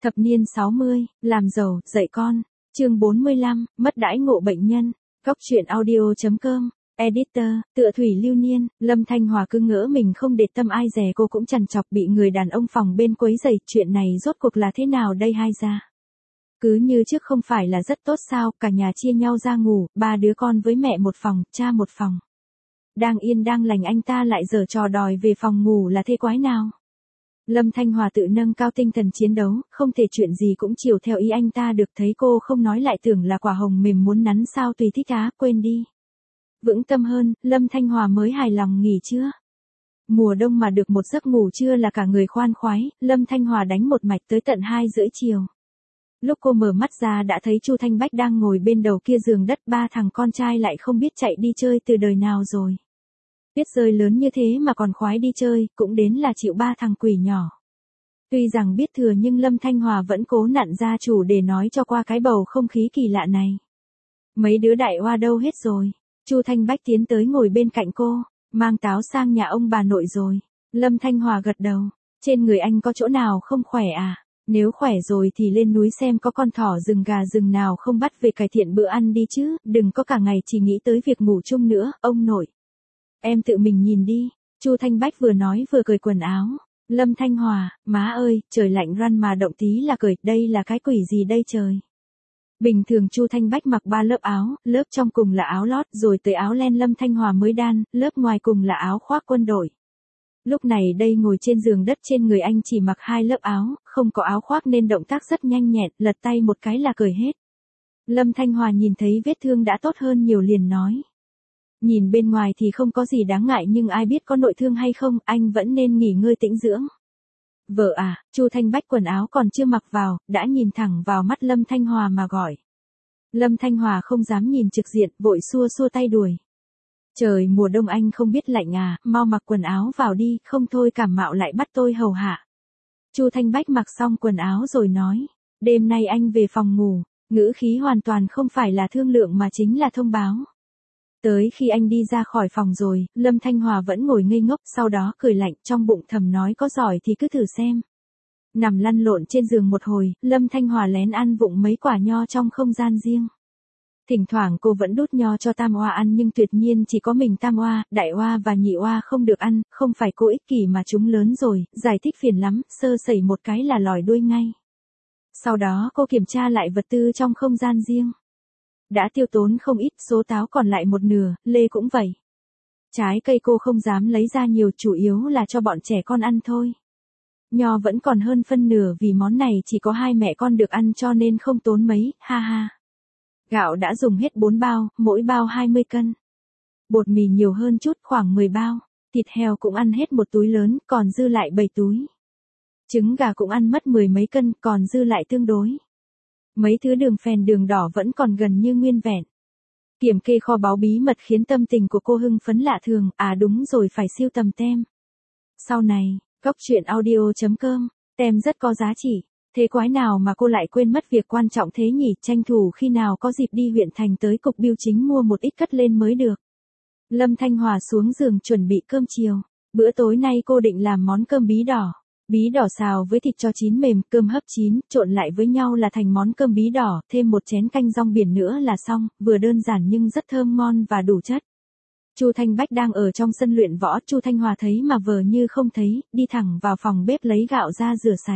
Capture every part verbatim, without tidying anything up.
Thập niên sáu mươi, làm giàu, dạy con. Chương bốn mươi lăm, mất đãi ngộ bệnh nhân. Góc truyện audio chấm com. Editor, tựa Thủy Lưu Niên. Lâm Thanh Hòa cứ ngỡ mình không để tâm ai dè cô cũng trằn trọc bị người đàn ông phòng bên quấy rầy. Chuyện này rốt cuộc là thế nào đây hai ra? Cứ như trước không phải là rất tốt sao, cả nhà chia nhau ra ngủ, ba đứa con với mẹ một phòng, cha một phòng. Đang yên đang lành anh ta lại giở trò đòi về phòng ngủ là thế quái nào? Lâm Thanh Hòa tự nâng cao tinh thần chiến đấu, không thể chuyện gì cũng chiều theo ý anh ta được, thấy cô không nói lại tưởng là quả hồng mềm muốn nắn sao tùy thích á, quên đi. Vững tâm hơn, Lâm Thanh Hòa mới hài lòng nghỉ trưa. Mùa đông mà được một giấc ngủ trưa là cả người khoan khoái, Lâm Thanh Hòa đánh một mạch tới tận hai rưỡi chiều. Lúc cô mở mắt ra đã thấy Chu Thanh Bách đang ngồi bên đầu kia giường đất, ba thằng con trai lại không biết chạy đi chơi từ đời nào rồi. Tuyết rơi lớn như thế mà còn khoái đi chơi, cũng đến là chịu ba thằng quỷ nhỏ. Tuy rằng biết thừa nhưng Lâm Thanh Hòa vẫn cố nặn ra chủ để nói cho qua cái bầu không khí kỳ lạ này. Mấy đứa đại oa đâu hết rồi? Chu Thanh Bách tiến tới ngồi bên cạnh cô, mang táo sang nhà ông bà nội rồi. Lâm Thanh Hòa gật đầu, trên người anh có chỗ nào không khỏe à? Nếu khỏe rồi thì lên núi xem có con thỏ rừng gà rừng nào không bắt về cải thiện bữa ăn đi chứ, đừng có cả ngày chỉ nghĩ tới việc ngủ chung nữa, ông nội. Em tự mình nhìn đi, Chu Thanh Bách vừa nói vừa cởi quần áo. Lâm Thanh Hòa, má ơi, trời lạnh răn mà động tí là cởi, đây là cái quỷ gì đây trời. Bình thường Chu Thanh Bách mặc ba lớp áo, lớp trong cùng là áo lót, rồi tới áo len Lâm Thanh Hòa mới đan, lớp ngoài cùng là áo khoác quân đội. Lúc này đây ngồi trên giường đất trên người anh chỉ mặc hai lớp áo, không có áo khoác nên động tác rất nhanh nhẹn, lật tay một cái là cởi hết. Lâm Thanh Hòa nhìn thấy vết thương đã tốt hơn nhiều liền nói. Nhìn bên ngoài thì không có gì đáng ngại nhưng ai biết có nội thương hay không, anh vẫn nên nghỉ ngơi tĩnh dưỡng. Vợ à, Chu Thanh Bách quần áo còn chưa mặc vào, đã nhìn thẳng vào mắt Lâm Thanh Hòa mà gọi. Lâm Thanh Hòa không dám nhìn trực diện, vội xua xua tay đuổi. Trời mùa đông anh không biết lạnh à, mau mặc quần áo vào đi, không thôi cảm mạo lại bắt tôi hầu hạ. Chu Thanh Bách mặc xong quần áo rồi nói, đêm nay anh về phòng ngủ, ngữ khí hoàn toàn không phải là thương lượng mà chính là thông báo. Tới khi anh đi ra khỏi phòng rồi, Lâm Thanh Hòa vẫn ngồi ngây ngốc, sau đó cười lạnh, trong bụng thầm nói có giỏi thì cứ thử xem. Nằm lăn lộn trên giường một hồi, Lâm Thanh Hòa lén ăn vụng mấy quả nho trong không gian riêng. Thỉnh thoảng cô vẫn đút nho cho tam oa ăn nhưng tuyệt nhiên chỉ có mình tam oa, đại oa và nhị oa không được ăn, không phải cô ích kỷ mà chúng lớn rồi, giải thích phiền lắm, sơ sẩy một cái là lòi đuôi ngay. Sau đó cô kiểm tra lại vật tư trong không gian riêng. Đã tiêu tốn không ít, số táo còn lại một nửa, lê cũng vậy. Trái cây cô không dám lấy ra nhiều, chủ yếu là cho bọn trẻ con ăn thôi. Nho vẫn còn hơn phân nửa vì món này chỉ có hai mẹ con được ăn cho nên không tốn mấy, ha ha. Gạo đã dùng hết bốn bao, mỗi bao hai mươi cân. Bột mì nhiều hơn chút, khoảng mười bao. Thịt heo cũng ăn hết một túi lớn, còn dư lại bảy túi. Trứng gà cũng ăn mất mười mấy cân, còn dư lại tương đối. Mấy thứ đường phèn đường đỏ vẫn còn gần như nguyên vẹn. Kiểm kê kho báu bí mật khiến tâm tình của cô hưng phấn lạ thường, à đúng rồi phải siêu tầm tem. Sau này, góc truyện audio chấm com, tem rất có giá trị. Thế quái nào mà cô lại quên mất việc quan trọng thế nhỉ, tranh thủ khi nào có dịp đi huyện thành tới cục bưu chính mua một ít cất lên mới được. Lâm Thanh Hòa xuống giường chuẩn bị cơm chiều. Bữa tối nay cô định làm món cơm bí đỏ. Bí đỏ xào với thịt cho chín mềm, cơm hấp chín, trộn lại với nhau là thành món cơm bí đỏ, thêm một chén canh rong biển nữa là xong, vừa đơn giản nhưng rất thơm ngon và đủ chất. Chu Thanh Bách đang ở trong sân luyện võ, Chu Thanh Hòa thấy mà vờ như không thấy, đi thẳng vào phòng bếp lấy gạo ra rửa sạch.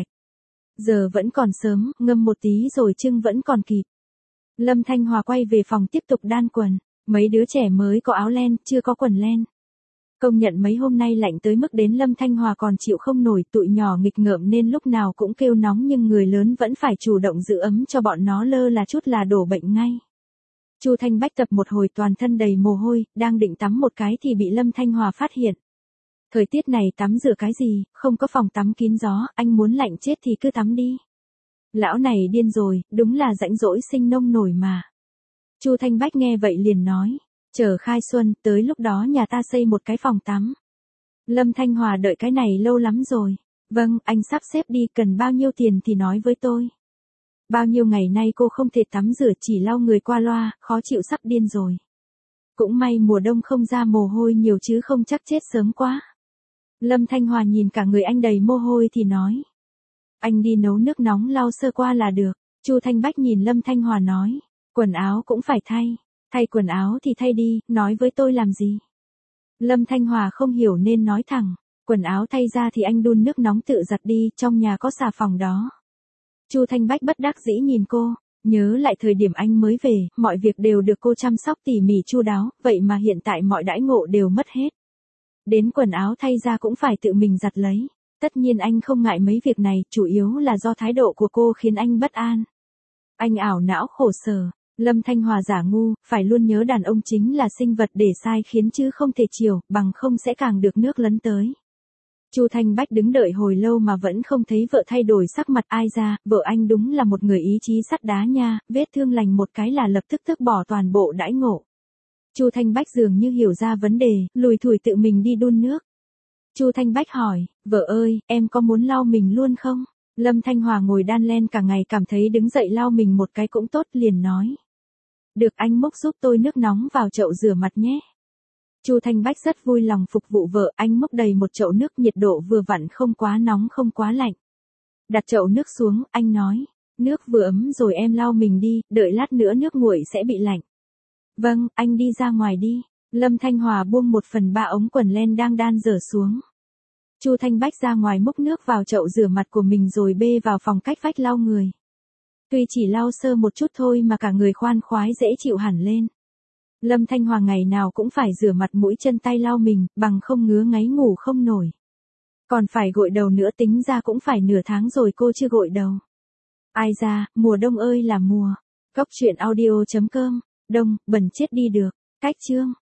Giờ vẫn còn sớm, ngâm một tí rồi trưng vẫn còn kịp. Lâm Thanh Hòa quay về phòng tiếp tục đan quần, mấy đứa trẻ mới có áo len, chưa có quần len. Công nhận mấy hôm nay lạnh tới mức đến Lâm Thanh Hòa còn chịu không nổi, tụi nhỏ nghịch ngợm nên lúc nào cũng kêu nóng nhưng người lớn vẫn phải chủ động giữ ấm cho bọn nó, lơ là chút là đổ bệnh ngay. Chu Thanh Bách tập một hồi toàn thân đầy mồ hôi, đang định tắm một cái thì bị Lâm Thanh Hòa phát hiện. Thời tiết này tắm rửa cái gì, không có phòng tắm kín gió, anh muốn lạnh chết thì cứ tắm đi. Lão này điên rồi, đúng là rãnh rỗi sinh nông nổi mà. Chu Thanh Bách nghe vậy liền nói. Chờ khai xuân, tới lúc đó nhà ta xây một cái phòng tắm. Lâm Thanh Hòa đợi cái này lâu lắm rồi. Vâng, anh sắp xếp đi, cần bao nhiêu tiền thì nói với tôi. Bao nhiêu ngày nay cô không thể tắm rửa, chỉ lau người qua loa, khó chịu sắp điên rồi. Cũng may mùa đông không ra mồ hôi nhiều chứ không chắc chết sớm quá. Lâm Thanh Hòa nhìn cả người anh đầy mồ hôi thì nói. Anh đi nấu nước nóng lau sơ qua là được. Chu Thanh Bách nhìn Lâm Thanh Hòa nói. Quần áo cũng phải thay. Thay quần áo thì thay đi, nói với tôi làm gì? Lâm Thanh Hòa không hiểu nên nói thẳng. Quần áo thay ra thì anh đun nước nóng tự giặt đi, trong nhà có xà phòng đó. Chu Thanh Bách bất đắc dĩ nhìn cô. Nhớ lại thời điểm anh mới về, mọi việc đều được cô chăm sóc tỉ mỉ chu đáo, vậy mà hiện tại mọi đãi ngộ đều mất hết. Đến quần áo thay ra cũng phải tự mình giặt lấy. Tất nhiên anh không ngại mấy việc này, chủ yếu là do thái độ của cô khiến anh bất an. Anh ảo não khổ sở. Lâm Thanh Hòa giả ngu, phải luôn nhớ đàn ông chính là sinh vật để sai khiến chứ không thể chiều, bằng không sẽ càng được nước lấn tới. Chu Thanh Bách đứng đợi hồi lâu mà vẫn không thấy vợ thay đổi sắc mặt. Ai ra, vợ anh đúng là một người ý chí sắt đá nha, vết thương lành một cái là lập tức tức bỏ toàn bộ đãi ngộ. Chu Thanh Bách dường như hiểu ra vấn đề, lùi thủi tự mình đi đun nước. Chu Thanh Bách hỏi, vợ ơi, em có muốn lau mình luôn không? Lâm Thanh Hòa ngồi đan len cả ngày cảm thấy đứng dậy lau mình một cái cũng tốt, liền nói. Được, anh múc giúp tôi nước nóng vào chậu rửa mặt nhé. Chu Thanh Bách rất vui lòng phục vụ vợ, anh múc đầy một chậu nước, nhiệt độ vừa vặn, không quá nóng không quá lạnh. Đặt chậu nước xuống, anh nói, nước vừa ấm rồi em lau mình đi, đợi lát nữa nước nguội sẽ bị lạnh. Vâng, anh đi ra ngoài đi. Lâm Thanh Hòa buông một phần ba ống quần len đang đan dở xuống. Chu Thanh Bách ra ngoài múc nước vào chậu rửa mặt của mình rồi bê vào phòng cách vách lau người. Tuy chỉ lau sơ một chút thôi mà cả người khoan khoái dễ chịu hẳn lên. Lâm Thanh Hòa ngày nào cũng phải rửa mặt mũi chân tay lau mình, bằng không ngứa ngáy ngủ không nổi. Còn phải gội đầu nữa, tính ra cũng phải nửa tháng rồi cô chưa gội đầu. Ai ra, mùa đông ơi là mùa. Góc truyện audio chấm com. Đông, bẩn chết đi được. Cách chương.